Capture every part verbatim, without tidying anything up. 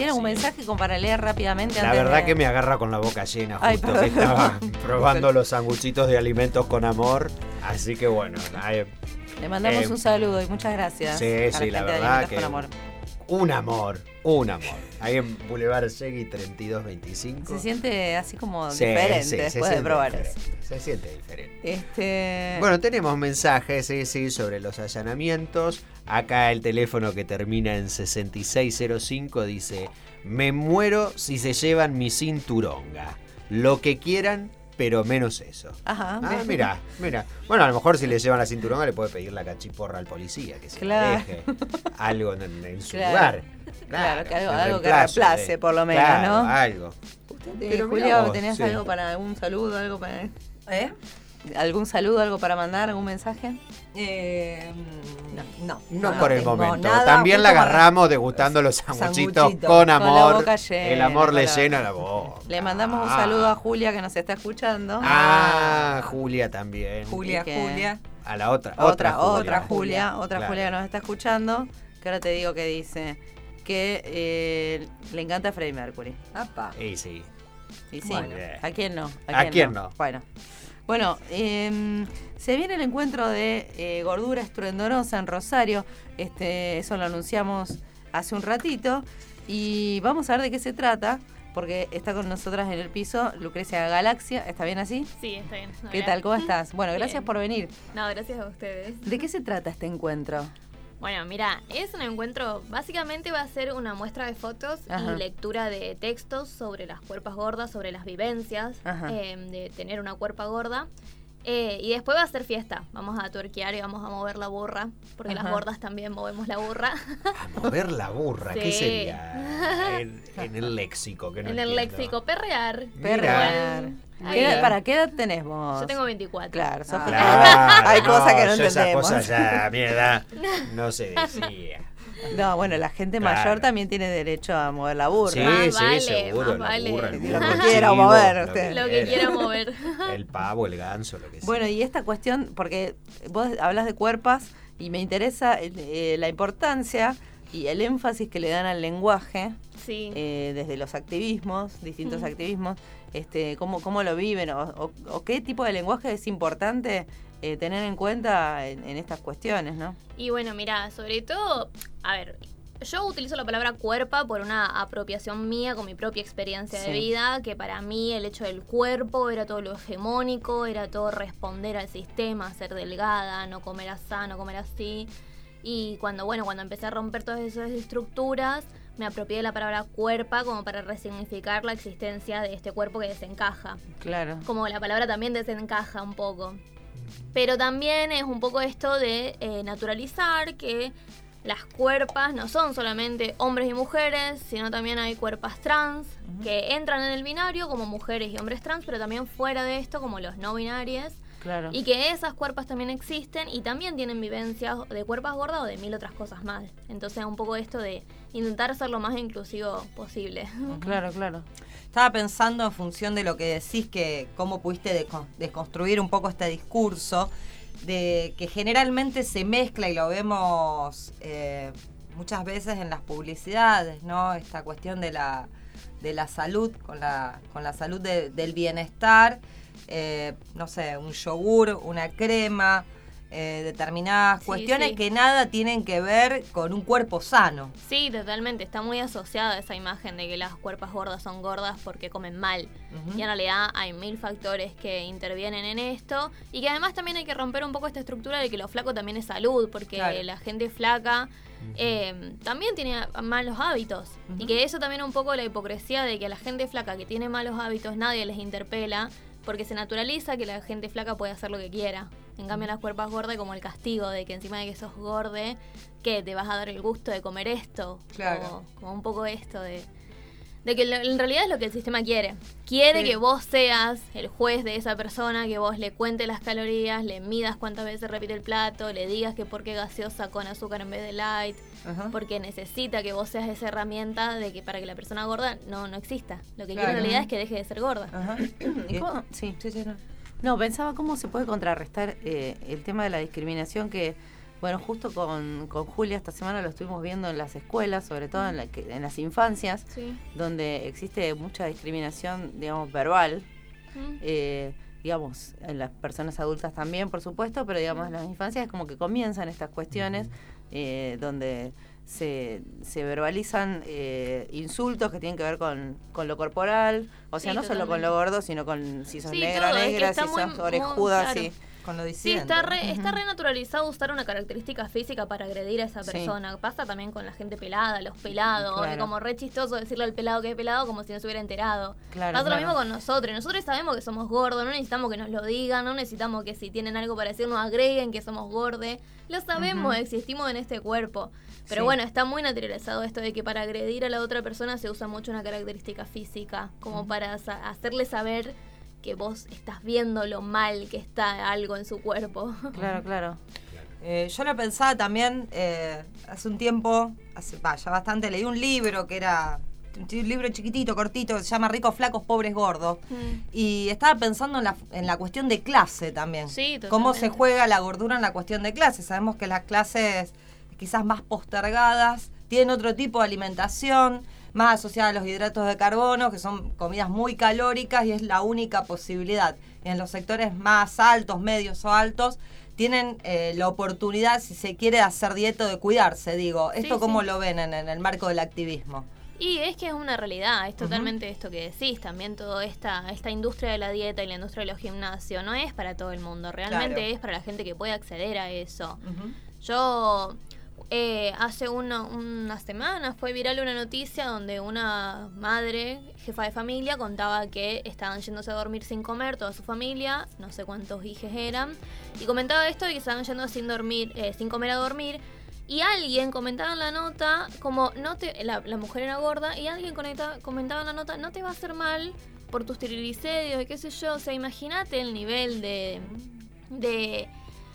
algún sí. mensaje como para leer rápidamente? La antes verdad de... que me agarra con la boca llena, justo Ay, que perdón. estaba probando los sanguchitos de alimentos con amor. Así que bueno, hay- Le mandamos Eh, un saludo y muchas gracias. sí, a sí, la gente de verdad Alimentos que con Amor. un amor, un amor. Ahí en Boulevard Segui treinta y dos veinticinco. Se siente así como Sí, diferente sí, se después de siente probar diferente, eso. Se siente diferente. Este... Bueno, tenemos mensajes, sí, sí, sobre los allanamientos. Acá el teléfono que termina en sesenta y seis cero cinco dice: me muero si se llevan mi cinturonga. Lo que quieran, pero menos eso. Ajá. Ah, mira, mira. Bueno, a lo mejor si le llevan la cinturonga le puede pedir la cachiporra al policía, que se Claro. la deje algo en, en su Claro. lugar. Claro, que algo- en algo que reemplazo reemplace, de- por lo menos, claro, ¿no? algo. Usted, eh, Pero mirá Julia, vos, ¿tenías sí. algo para un saludo, algo para... ¿Eh? ¿Algún saludo, algo para mandar, algún mensaje? Eh, no, No, no por el tengo momento. nada, También la justo para- agarramos degustando los sanguchitos Sanguchito, con con la amor. boca llena, El amor le con la- llena la boca. Le mandamos un Ah. saludo a Julia que nos está escuchando. Ah, Julia también. Julia, Y que- Julia. A la otra. Otra, Julia. otra Julia, otra Claro. Julia que nos está escuchando, que ahora te digo que dice que eh, le encanta Freddie Mercury. Apa. Y sí. Y sí, Bueno. ¿a quién no? ¿A quién no? Bueno, bueno eh, se viene el encuentro de eh, Gordura Estruendorosa en Rosario. Este, eso lo anunciamos hace un ratito. Y vamos a ver de qué se trata, porque está con nosotras en el piso Lucrecia Galaxia. ¿Está bien así? Sí, está bien. ¿Qué Hola. tal? ¿Cómo estás? Bueno, gracias Bien. por venir. No, gracias a ustedes. ¿De qué se trata este encuentro? Bueno, mira, es un encuentro, básicamente va a ser una muestra de fotos Ajá. y lectura de textos sobre las cuerpas gordas, sobre las vivencias Ajá. eh, de tener una cuerpa gorda. Eh, y después va a ser fiesta, vamos a tuerquear y vamos a mover la burra, porque Ajá. las gordas también movemos la burra. A mover la burra, ¿qué Sí. sería? En, en el léxico, que no en el entiendo. léxico, perrear. Perrear. Igual, ¿Qué edad- ahí. ¿Para qué edad tenés vos? Yo tengo veinticuatro. Claro, sos Ah. Claro, Hay cosas que no yo esas entendemos. cosas ya a mi edad no se decía. No, bueno, la gente Claro. mayor también tiene derecho a mover la burra. Sí, Más sí, vale, seguro. más La vale. burra, el Lo burro, que el quiera chivo, mover lo usted. Lo que quiera mover. El pavo, el ganso, lo que sea. Bueno, y esta cuestión, porque vos hablas de cuerpas y me interesa eh, la importancia y el énfasis que le dan al lenguaje Sí. eh, desde los activismos, distintos Mm. activismos, este, cómo, cómo lo viven o, o- o qué tipo de lenguaje es importante eh, tener en cuenta en, en estas cuestiones, ¿no? Y bueno, mira, sobre todo, a ver, yo utilizo la palabra cuerpa por una apropiación mía con mi propia experiencia Sí. de vida, que para mí el hecho del cuerpo era todo lo hegemónico, era todo responder al sistema, ser delgada, no comer así, no comer así. Y cuando, bueno, cuando empecé a romper todas esas estructuras, me apropié de la palabra cuerpa como para resignificar la existencia de este cuerpo que desencaja. Claro. Como la palabra también desencaja un poco. Pero también es un poco esto de eh, naturalizar que las cuerpas no son solamente hombres y mujeres, sino también hay cuerpas trans que entran en el binario como mujeres y hombres trans, pero también fuera de esto como los no binarios. Claro. Y que esas cuerpas también existen y también tienen vivencias de cuerpas gordas o de mil otras cosas más. Entonces un poco esto de intentar ser lo más inclusivo posible. Claro, claro. Estaba pensando en función de lo que decís, que cómo pudiste deco- desconstruir un poco este discurso, de que generalmente se mezcla y lo vemos eh, muchas veces en las publicidades, ¿no? Esta cuestión de la, de la salud, con la, con la salud de- del bienestar, eh, no sé, un yogur, una crema, eh, determinadas Sí, cuestiones sí. que nada tienen que ver con un cuerpo sano. Sí, totalmente. Está muy asociada esa imagen de que las cuerpas gordas son gordas porque comen mal. Ujú. Y en realidad hay mil factores que intervienen en esto. Y que además también hay que romper un poco esta estructura de que lo flaco también es salud. Porque Claro. la gente flaca eh, también tiene malos hábitos. Ujú. Y que eso también un poco la hipocresía de que a la gente flaca que tiene malos hábitos nadie les interpela. Porque se naturaliza que la gente flaca puede hacer lo que quiera. En cambio, las cuerpas gordas como el castigo de que encima de que sos gorde, que te vas a dar el gusto de comer esto. Claro. Como, como un poco esto de, de que lo- en realidad es lo que el sistema quiere. Quiere Sí. que vos seas el juez de esa persona, que vos le cuentes las calorías, le midas cuántas veces repite el plato, le digas que por qué gaseosa con azúcar en vez de light, Ajá. porque necesita que vos seas esa herramienta de que para que la persona gorda no, no exista. Lo que quiere Claro. en realidad es que deje de ser gorda. Ajá. ¿Y cómo? Sí. Sí, sí, no. No, pensaba cómo se puede contrarrestar eh, el tema de la discriminación que Bueno, justo con, con Julia esta semana lo estuvimos viendo en las escuelas, sobre todo en, la, en las infancias, Sí. donde existe mucha discriminación, digamos, verbal. Mm. Eh, digamos, en las personas adultas también, por supuesto, pero digamos, en las infancias es como que comienzan estas cuestiones eh, donde se, se verbalizan eh, insultos que tienen que ver con, con lo corporal, o sea, Sí, no solo con totalmente. lo gordo, sino con si sos Sí, negra, todo, es que negra, está si muy- sos muy- orejuda, claro. sí. Con lo Sí, disidente. está re, está Ujú. re naturalizado usar una característica física para agredir a esa Sí. persona. Pasa también con la gente pelada, los pelados. Claro. Es como re chistoso decirle al pelado que es pelado como si no se hubiera enterado. Claro, Pasa claro. lo mismo con nosotros. Nosotros sabemos que somos gordos, no necesitamos que nos lo digan, no necesitamos que si tienen algo para decir nos agreguen que somos gordes. Lo sabemos, Ujú. existimos en este cuerpo. Pero Sí. bueno, está muy naturalizado esto de que para agredir a la otra persona se usa mucho una característica física, como para sa- hacerle saber que vos estás viendo lo mal que está algo en su cuerpo. Claro, claro. Eh, yo lo pensaba también eh, hace un tiempo, hace bah, ya bastante, leí un libro que era un chi- libro chiquitito, cortito, que se llama Ricos, Flacos, Pobres, Gordos. Mm. Y estaba pensando en la, en la cuestión de clase también. Sí, Cómo se totalmente. juega la gordura en la cuestión de clase. Sabemos que las clases quizás más postergadas tienen otro tipo de alimentación, más asociada a los hidratos de carbono, que son comidas muy calóricas y es la única posibilidad. En los sectores más altos, medios o altos, tienen eh, la oportunidad, si se quiere, de hacer dieta o de cuidarse, digo. ¿Esto Sí, cómo sí. lo ven en, en el marco del activismo? Y es que es una realidad, es totalmente esto que decís, también toda esta, esta industria de la dieta y la industria de los gimnasios no es para todo el mundo, realmente Claro. es para la gente que puede acceder a eso. Ujú. Yo eh, hace una, una semana fue viral una noticia donde una madre, jefa de familia, contaba que estaban yéndose a dormir sin comer toda su familia, no sé cuántos hijes eran, y comentaba esto de que estaban yendo sin dormir, eh, sin comer a dormir. Y alguien comentaba en la nota, como no te, la, la mujer era gorda, y alguien conecta- comentaba en la nota, no te va a hacer mal por tus triglicéridos y qué sé yo. O sea, imagínate el nivel de, de,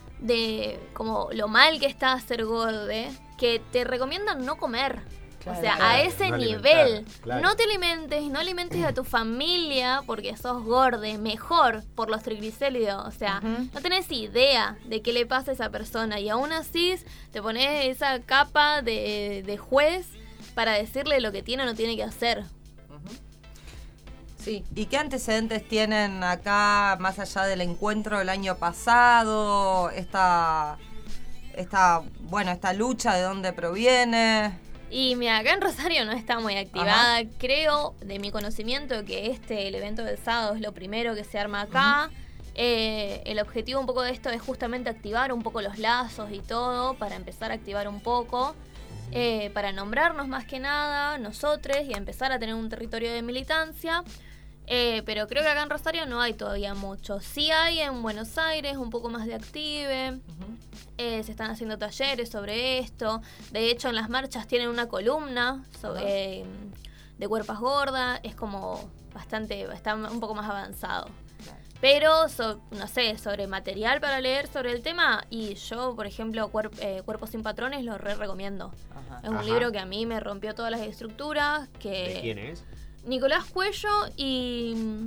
de como lo mal que está ser gorde, que te recomiendan no comer. Claro, o sea, claro, a ese no nivel, alimentar, claro. no te alimentes, no alimentes a tu familia porque sos gorde, mejor por los triglicéridos. O sea, Ujú. no tenés idea de qué le pasa a esa persona y aún así te pones esa capa de, de juez para decirle lo que tiene o no tiene que hacer. Ujú. Sí. ¿Y qué antecedentes tienen acá, más allá del encuentro del año pasado? Esta, esta, bueno, esta lucha, ¿de dónde proviene? Y mira, acá en Rosario no está muy activada. Creo, de mi conocimiento, que este, el evento del sábado es lo primero que se arma acá. Eh, el objetivo un poco de esto es justamente activar un poco los lazos y todo, para empezar a activar un poco, eh, para nombrarnos más que nada, nosotros, y empezar a tener un territorio de militancia. Eh, pero creo que acá en Rosario no hay todavía mucho. Sí hay en Buenos Aires un poco más de active. Ujú. Eh, se están haciendo talleres sobre esto. De hecho, en las marchas tienen una columna sobre, eh, de cuerpas gordas. Es como bastante, está un poco más avanzado. Claro. Pero, so- no sé, sobre material para leer sobre el tema. Y yo, por ejemplo, Cuer- eh, Cuerpos sin Patrones lo re recomiendo. Ajá. Es un Ajá. libro que a mí me rompió todas las estructuras. Que ¿De quién es? Nicolás Cuello y mm,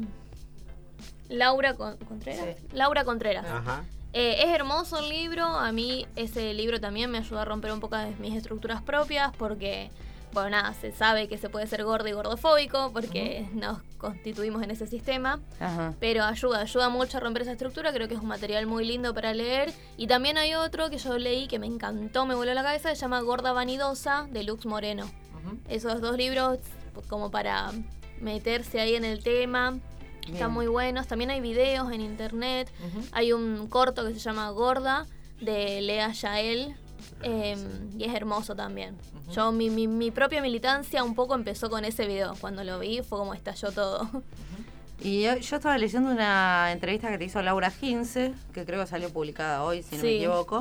Laura Con- Contreras. Sí. Laura Contreras. Ajá. Eh, es hermoso el libro, a mí ese libro también me ayuda a romper un poco de mis estructuras propias porque, bueno, nada, se sabe que se puede ser gordo y gordofóbico porque nos constituimos en ese sistema, Ajá. pero ayuda, ayuda mucho a romper esa estructura, creo que es un material muy lindo para leer. Y también hay otro que yo leí que me encantó, me voló la cabeza, se llama Gorda Vanidosa, de Lux Moreno. Ujú. Esos dos libros como para meterse ahí en el tema. Están Bien. muy buenos. También hay videos en internet. Ujú. Hay un corto que se llama Gorda, de Lea Yael. eh, y es hermoso también. Ujú. Yo, mi, mi, mi propia militancia un poco empezó con ese video. Cuando lo vi fue como estalló todo. Y yo, yo estaba leyendo una entrevista que te hizo Laura Gince, que creo que salió publicada hoy, si no me Sí. equivoco.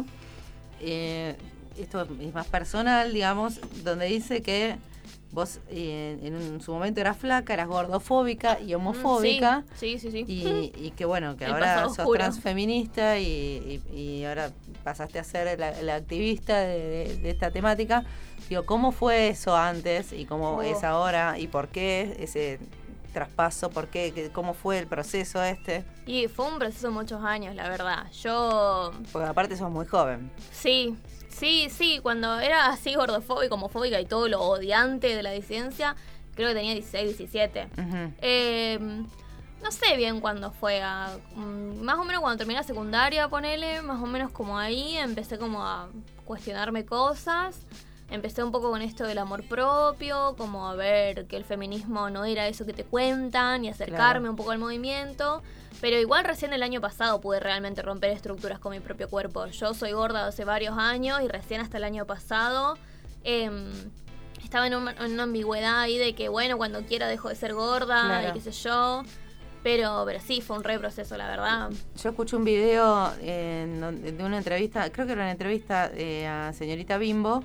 Eh, esto es más personal, digamos, donde dice que vos eh, en, en su momento eras flaca, eras gordofóbica y homofóbica. Sí, sí, sí. sí. Y, y que bueno, que El ahora pasado sos oscuro. transfeminista y, y, y ahora pasaste a ser la, la activista de, de- de esta temática. Digo, ¿cómo fue eso antes y cómo Oh. es ahora y por qué ese traspaso? ¿Por qué? ¿Qué- ¿Cómo fue el proceso este? Y fue un proceso de muchos años, la verdad. Yo, Porque aparte sos muy joven. sí, sí, sí, cuando era así gordofóbica, homofóbica y todo lo odiante de la disidencia, creo que tenía dieciséis, diecisiete. Ujú. Eh, no sé bien cuándo fue, a- mm, más o menos cuando terminé la secundaria, ponele, más o menos como ahí, empecé como a cuestionarme cosas. Empecé un poco con esto del amor propio, como a ver que el feminismo no era eso que te cuentan y acercarme Claro. un poco al movimiento. Pero igual recién el año pasado pude realmente romper estructuras con mi propio cuerpo. Yo soy gorda hace varios años y recién hasta el año pasado em, estaba en, un- en una ambigüedad ahí de que, bueno, cuando quiera dejo de ser gorda Claro. y qué sé yo. Pero, pero sí, fue un re proceso, la verdad. Yo escuché un video en donde- de una entrevista, creo que era una entrevista eh, a señorita Bimbo,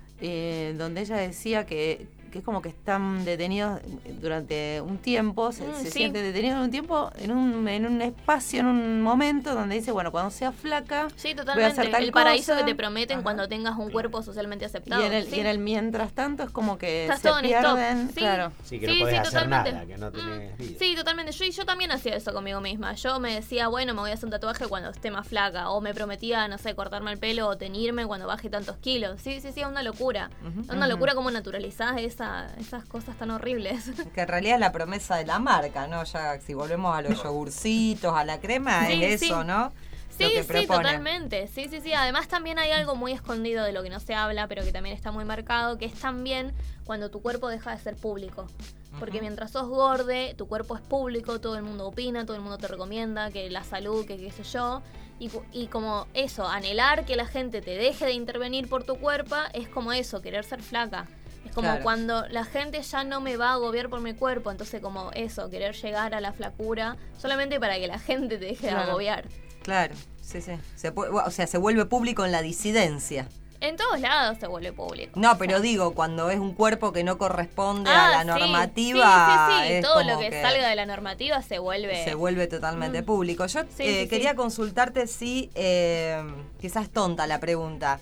eh, donde ella decía que, que es como que están detenidos durante un tiempo, se, Mm, se sí. sienten detenidos en un tiempo, en un, en un espacio, en un momento donde dice, bueno, cuando sea flaca, Sí, voy a totalmente. hacer tal El paraíso cosa. que te prometen Ajá. cuando tengas un cuerpo socialmente aceptado. Y en, el, sí. y en el mientras tanto es como que Estás se todo en stop. pierden, Sí. claro. Sí, que Sí, no podés sí, hacer totalmente. nada, que no tenés Mm, vida. Sí, totalmente. Yo, y yo también hacía eso conmigo misma. Yo me decía, bueno, me voy a hacer un tatuaje cuando esté más flaca. O me prometía, no sé, cortarme el pelo o teñirme cuando baje tantos kilos. Sí, sí, sí, es una locura. Ujú. Es una Ujú. locura como naturalizás esa, esas cosas tan horribles. Que en realidad es la promesa de la marca, ¿no? Ya si volvemos a los yogurcitos, a la crema, Sí, es sí. eso, ¿no? Sí, Lo que sí, propone. totalmente. Sí, sí, sí. Además también hay algo muy escondido de lo que no se habla, pero que también está muy marcado, que es también cuando tu cuerpo deja de ser público. Porque Ujú. mientras sos gorde, tu cuerpo es público, todo el mundo opina, todo el mundo te recomienda, que la salud, que qué sé yo. Y, cu- y como eso, anhelar que la gente te deje de intervenir por tu cuerpo, es como eso, querer ser flaca. Es como Claro. cuando la gente ya no me va a agobiar por mi cuerpo, entonces como eso, querer llegar a la flacura solamente para que la gente te deje de Claro. agobiar. Claro, sí, sí. Se pu- o sea, se vuelve público en la disidencia. En todos lados se vuelve público. No, pero digo, cuando es un cuerpo que no corresponde Ah, a la sí, normativa, Sí, sí, sí. es Todo como lo que, salga de la normativa se vuelve. se vuelve totalmente Mm. público. Yo Sí, eh, sí, quería sí. consultarte si, eh, quizás tonta la pregunta,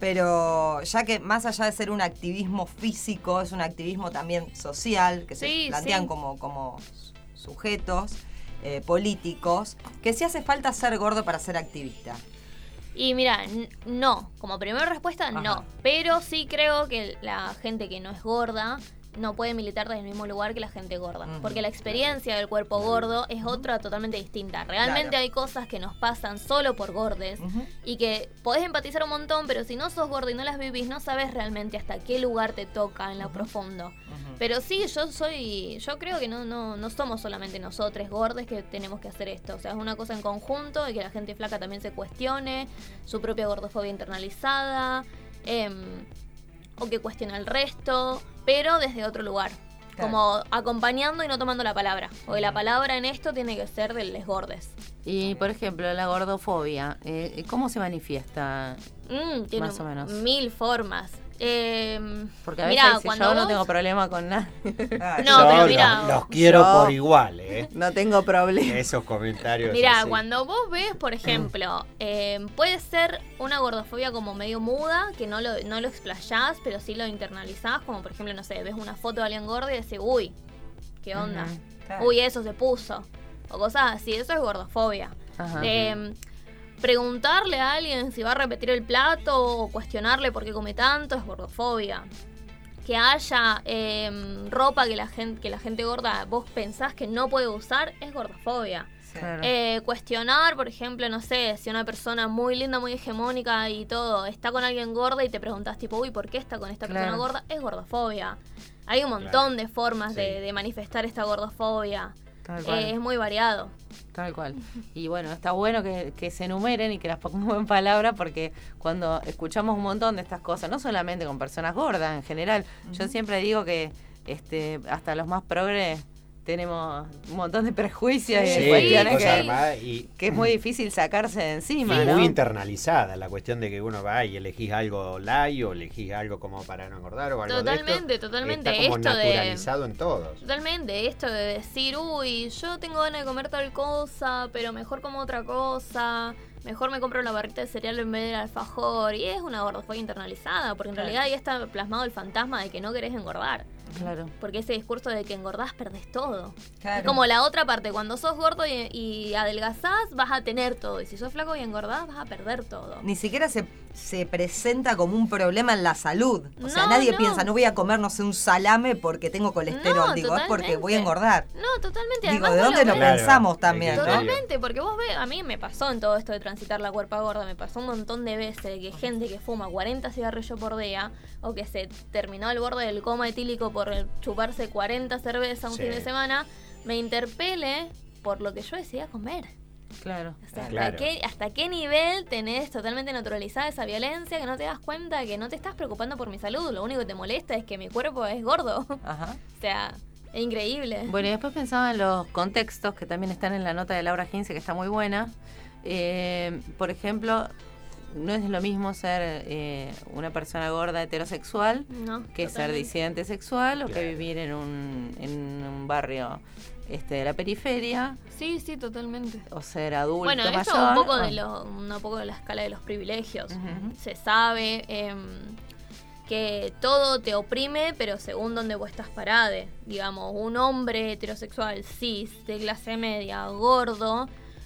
pero ya que más allá de ser un activismo físico, es un activismo también social, que Sí, se plantean sí. como, como sujetos eh, políticos, que si hace falta ser gordo para ser activista. Y mira, n- no. Como primera respuesta, Ajá. no. Pero sí creo que la gente que no es gorda no puede militar desde el mismo lugar que la gente gorda. Ujú. Porque la experiencia del cuerpo gordo es otra totalmente distinta. Realmente Claro. hay cosas que nos pasan solo por gordes Ujú. y que podés empatizar un montón, pero si no sos gordo y no las vivís, no sabes realmente hasta qué lugar te toca en lo profundo. Ujú. Pero sí, yo soy, yo creo que no, no, no somos solamente nosotros gordes que tenemos que hacer esto. O sea, es una cosa en conjunto y que la gente flaca también se cuestione su propia gordofobia internalizada, em, o que cuestione al resto, pero desde otro lugar. Claro. Como acompañando y no tomando la palabra. Porque la palabra en esto tiene que ser de les gordes. Y, por ejemplo, la gordofobia, eh, ¿cómo se manifiesta? Mm, tiene Más o menos. mil formas. Em, Porque a veces mirá, dice, cuando yo no vos- tengo problema con nada. Ah, No, Yo pero los- mirá, los, quiero yo- por igual, ¿eh? No tengo problema. Esos comentarios. Mirá, así. cuando vos ves, por ejemplo, eh, puede ser una gordofobia como medio muda, que no lo, no lo explayás, pero sí lo internalizás, como por ejemplo, no sé, ves una foto de alguien gordo y decís, uy, ¿qué onda? Ujú. Claro. Uy, eso se puso. O cosas así, eso es gordofobia. Ajá. Eh, preguntarle a alguien si va a repetir el plato o cuestionarle por qué come tanto es gordofobia. Que haya eh, ropa que la gente que la gente gorda vos pensás que no puede usar es gordofobia. Sí. Claro. Eh, cuestionar, por ejemplo, no sé, si una persona muy linda, muy hegemónica y todo, está con alguien gorda y te preguntás tipo, uy, ¿por qué está con esta persona Claro. gorda? Es gordofobia. Hay un montón Claro. de formas de, Sí. de manifestar esta gordofobia. Tal cual. Eh, es muy variado. Tal cual. Y bueno, está bueno que, que se enumeren y que las pongamos en palabra porque cuando escuchamos un montón de estas cosas, no solamente con personas gordas en general, yo siempre digo que este hasta los más progres tenemos un montón de prejuicios y de Sí, cuestiones cosas que, armadas y que es muy difícil sacarse de encima, y ¿no? muy internalizada la cuestión de que uno va y elegís algo light o elegís algo como para no engordar o algo Totalmente, de esto. totalmente. Está como Esto de- naturalizado en todos. Totalmente, esto de decir, uy, yo tengo ganas de comer tal cosa, pero mejor como otra cosa, mejor me compro la barrita de cereal en vez del alfajor, y es una gordofobia internalizada, porque en Claro. realidad ahí está plasmado el fantasma de que no querés engordar. Claro. Porque ese discurso de que engordás perdés todo. Claro. Es como la otra parte, cuando sos gordo y, y adelgazás vas a tener todo. Y si sos flaco y engordás vas a perder todo. Ni siquiera se, se presenta como un problema en la salud. O sea, No, nadie no. piensa, no voy a comer, no sé, un salame porque tengo colesterol. No, Digo, es porque voy a totalmente. engordar. No, totalmente. Digo, Además, ¿de vos dónde lo ves- Claro, pensamos hay también? que- ¿no? Totalmente, porque vos ves, a mí me pasó en todo esto de transitar la cuerpa gorda, me pasó un montón de veces de que gente que fuma cuarenta cigarrillos por día o que se terminó al borde del coma etílico por chuparse cuarenta cervezas un Sí. fin de semana, me interpele por lo que yo decidía comer. Claro. O sea, Claro. ¿hasta, qué, ¿hasta qué nivel tenés totalmente naturalizada esa violencia que no te das cuenta que no te estás preocupando por mi salud? Lo único que te molesta es que mi cuerpo es gordo. Ajá. O sea, es increíble. Bueno, y después pensaba en los contextos que también están en la nota de Laura Gince, que está muy buena. Eh, por ejemplo, no es lo mismo ser eh, una persona gorda heterosexual No, que ser totalmente. disidente sexual o Claro. que vivir en un, en un barrio este, de la periferia Sí, sí, totalmente. o ser adulto Bueno, mayor. eso un poco o- de lo, un poco de la escala de los privilegios. Ujú. Se sabe em, que todo te oprime, pero según donde vos estás parade. Digamos, un hombre heterosexual cis, de clase media, gordo,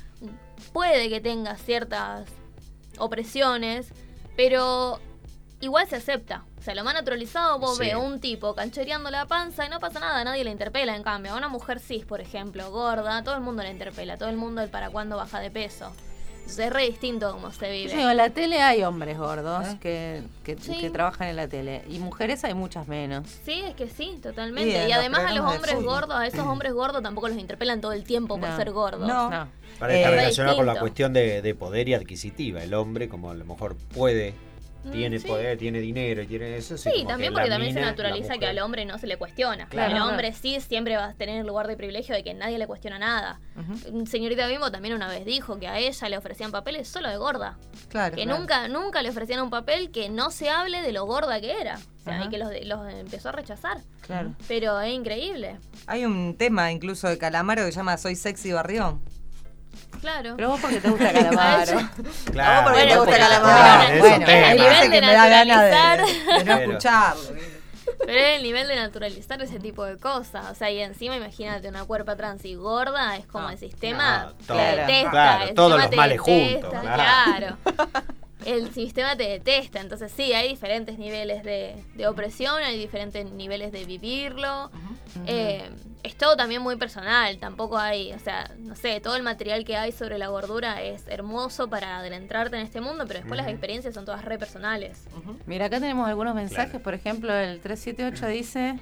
puede que tenga ciertas opresiones, pero igual se acepta. O sea, lo más naturalizado, vos Sí. ves un tipo canchereando la panza y no pasa nada, nadie le interpela. En cambio, a una mujer cis, por ejemplo, gorda, todo el mundo la interpela, todo el mundo el para cuándo baja de peso. Entonces es re distinto como se Yo vive. digo, en la tele hay hombres gordos ¿Eh? que, que, Sí. que trabajan en la tele y mujeres hay muchas menos. Sí, es que sí, Y totalmente. en Y, los además a los programas de hombres fútbol. gordos, a esos hombres gordos tampoco los interpelan todo el tiempo por No. ser gordos. No. No. Para estar Eh, relacionado con la distinto. cuestión de, de poder y adquisitiva. El hombre, como a lo mejor puede, Mm, tiene sí. poder, tiene dinero y tiene eso. Sí, como también que porque la también se mina, naturaliza la que al mujer- hombre no se le cuestiona. Claro. El hombre sí siempre va a tener el lugar de privilegio de que nadie le cuestiona nada. Ujú. Señorita Bimbo también una vez dijo que a ella le ofrecían papeles solo de gorda. Claro. Que claro. nunca nunca le ofrecían un papel que no se hable de lo gorda que era. O sea, Ajá. y que los, los empezó a rechazar. Claro. Pero es increíble. Hay un tema incluso de Calamaro que se llama Soy sexy barrión. Claro. Pero vos porque te gusta Calamaro. Claro, porque te gusta porque- Calamaro. claro, Bueno, es bueno, un hay tema. nivel veces de que me da ganas de, naturalizar. de no Pero- escucharlo. Pero es el nivel de naturalizar ese tipo de cosas. O sea, y encima imagínate una cuerpa trans y gorda, es como No, el sistema no, te todo, detesta. claro, el todos sistema los te males detesta, juntos, claro. claro. El sistema te detesta. Entonces sí, hay diferentes niveles de, de opresión, hay diferentes niveles de vivirlo. Eh, es todo también muy personal, tampoco hay, o sea, no sé, todo el material que hay sobre la gordura es hermoso para adentrarte en este mundo, pero después las Ujú. experiencias son todas re personales. Mira, acá tenemos algunos mensajes. Claro. Por ejemplo, el tres siete ocho dice: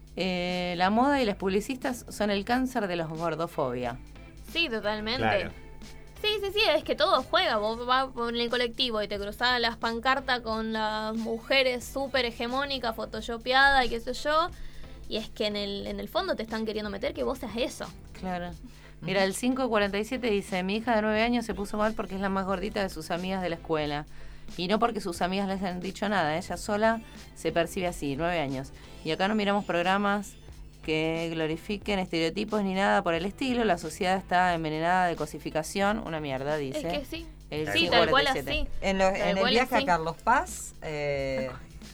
eh, la moda y las publicistas son el cáncer de los gordofobia. Sí, totalmente. Claro. Sí, sí, sí, es que todo juega. Vos vas por el colectivo y te cruzás las pancartas con las mujeres súper hegemónicas, photoshopeadas y qué sé yo. Y es que en el, en el fondo te están queriendo meter que vos seas eso. Claro. Mira, el cinco cuarenta y siete dice: mi hija de nueve años se puso mal porque es la más gordita de sus amigas de la escuela. Y no porque sus amigas les han dicho nada, ella sola se percibe así, nueve años. Y acá no miramos programas que glorifiquen estereotipos ni nada por el estilo. La sociedad está envenenada de cosificación. Una mierda, dice. Es que sí. El Sí, cinco tal cual cuarenta y siete. así. En, lo- Tal en el cual viaje así. a Carlos Paz, eh,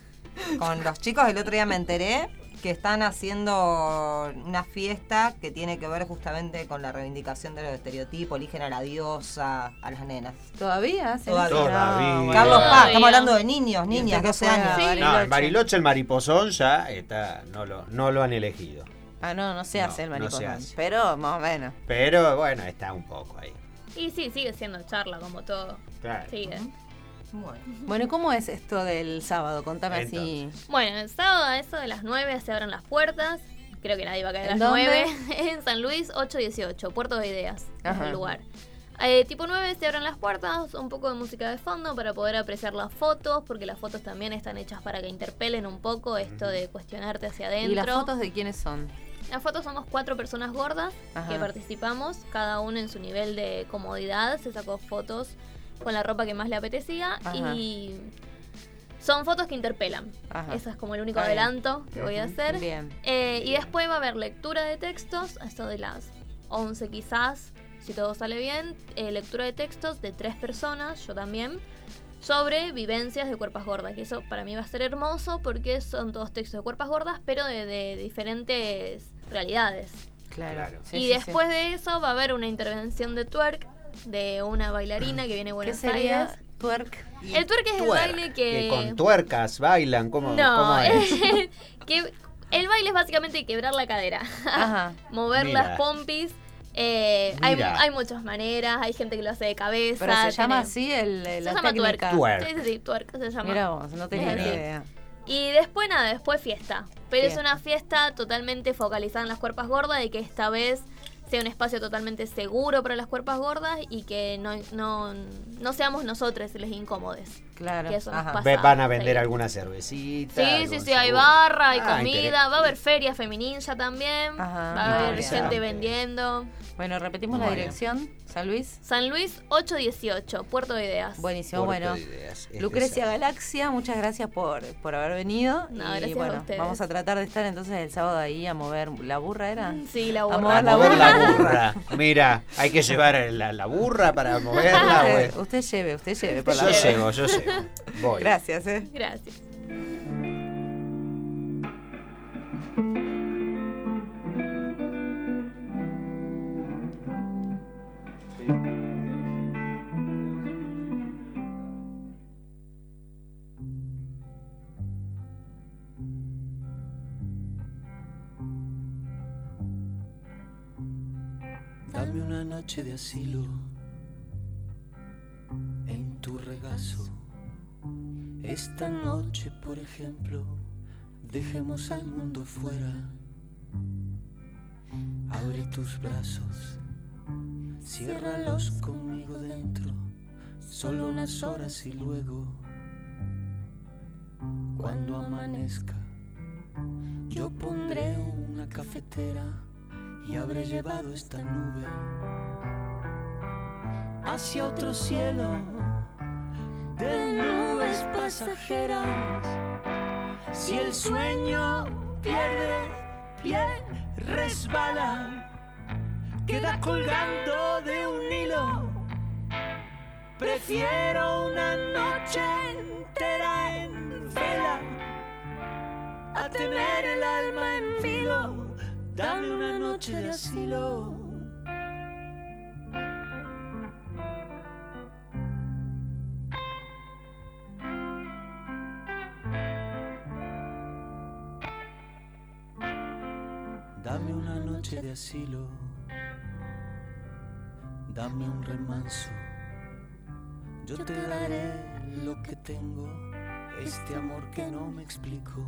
con los chicos el otro día me enteré que están haciendo una fiesta que tiene que ver justamente con la reivindicación de los estereotipos, eligen a la diosa, a las nenas. ¿Todavía hacen Todavía. eso? Todavía. No, bueno. Carlos Paz, Todavía. estamos hablando de niños, Y niñas, usted que doce fue a años. Sí. No, en Bariloche. Bariloche el mariposón ya está, no lo, no lo han elegido. Ah, no, no se No, hace el no se mariposón. hace. Pero más o menos. Pero bueno, está un poco ahí. Y sí, sigue siendo charla como todo. Claro. Sigue. Bueno. Bueno, ¿y cómo es esto del sábado? Contame así. Entonces. Bueno, el sábado a eso de las nueve se abren las puertas. Creo que nadie va a caer a ¿En las dónde? nueve. En San Luis ochocientos dieciocho, Puerto de Ideas, es Ajá. el lugar. Eh, tipo nueve se abren las puertas, un poco de música de fondo para poder apreciar las fotos, porque las fotos también están hechas para que interpelen un poco esto de cuestionarte hacia adentro. ¿Y las fotos de quiénes son? Las fotos somos cuatro personas gordas Ajá. que participamos, cada uno en su nivel de comodidad. Se sacó fotos con la ropa que más le apetecía Ajá. y son fotos que interpelan. Ajá. Eso es como el único Está bien. adelanto que voy a hacer. Bien. Eh, y después va a haber lectura de textos, esto de las once quizás, si todo sale bien. eh, lectura de textos de tres personas, yo también, sobre vivencias de cuerpas gordas. Y eso para mí va a ser hermoso porque son todos textos de cuerpas gordas, pero de, de diferentes realidades. Claro. Claro. Sí, y sí, después sí. de eso va a haber una intervención de twerk de una bailarina que viene de ¿Qué Buenos sería Aires. twerk? El twerk es el Twerk, baile que... que con tuercas bailan, ¿cómo, No, cómo es? que el baile es básicamente quebrar la cadera, Ajá. mover Mira. las pompis. Eh, hay, Mira. hay muchas maneras, hay gente que lo hace de cabeza. Pero se llama tiene- así el, el- Se la llama técnica. twerk. Twerk. Sí, sí, sí, twerk se llama. Mira vos, no tenía Mira. ni idea. Y después nada, después fiesta. Pero Fiesta. es una fiesta totalmente focalizada en las cuerpas gordas y que esta vez sea un espacio totalmente seguro para las cuerpas gordas y que no, no, no seamos nosotros les incómodos. Claro. Que eso nos Ajá. pasa. Ve- Van a vender seguido. alguna cervecita. Sí, algo sí, sí, hay seguro. barra, hay Ah, comida, interes- va a haber feria feminilla también, Ajá. va a haber Interesante. gente vendiendo. Bueno, repetimos la Bueno. dirección, San Luis. San Luis ocho dieciocho, Puerto de Ideas. Buenísimo, Puerto bueno. de Ideas, es Lucrecia esa. Galaxia, muchas gracias por, por haber venido. No, y gracias a bueno, ustedes. vamos a tratar de estar entonces el sábado ahí a mover la burra, ¿era? Sí, la A burra. mover A la mover la burra. burra. Mira, hay que llevar la, la burra para moverla. usted, güey. usted lleve, usted lleve. por la Yo burra. llego, yo llego. Voy. Gracias, eh. Gracias. Dame una noche de asilo en tu regazo. Esta noche, por ejemplo, dejemos al mundo fuera. Abre tus brazos, ciérralos conmigo dentro, solo unas horas y luego, cuando amanezca, yo pondré una cafetera y habré llevado esta nube hacia otro cielo de nubes pasajeras. Si el sueño pierde pie, resbala, queda colgando de un hilo. Prefiero una noche entera en vela a tener el alma en filo. Dame una noche de asilo. Dame una noche de asilo. Dame un remanso. Yo te daré lo que tengo, este amor que no me explico.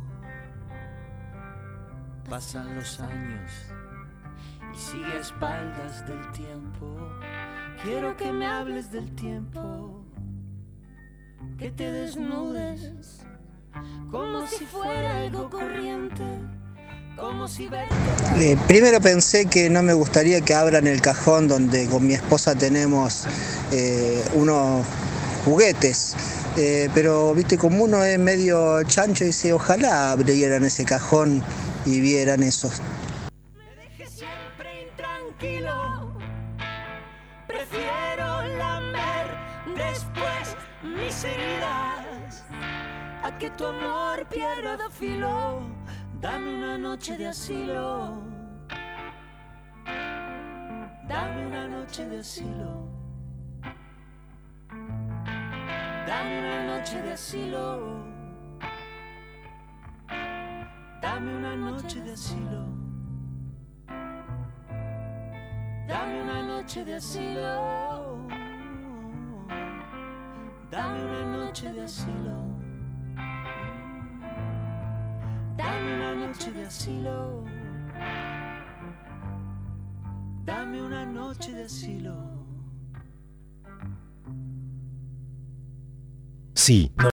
Pasan los años y sigue a espaldas del tiempo. Quiero que me hables del tiempo, que te desnudes como si fuera algo corriente, como si verte... Eh, primero pensé que no me gustaría que abran el cajón donde con mi esposa tenemos eh, unos juguetes, eh, pero viste, como uno es medio chancho, dice ojalá abrieran ese cajón y vieran esos. Me dejes siempre intranquilo. Prefiero lamer después mis heridas a que tu amor pierda filo. Dame una noche de asilo. Dame una noche de asilo. Dame una noche de asilo. Dame una noche de asilo. Dame una noche de asilo. Dame una noche de asilo. Dame una noche de asilo. Dame una noche de asilo. Sí.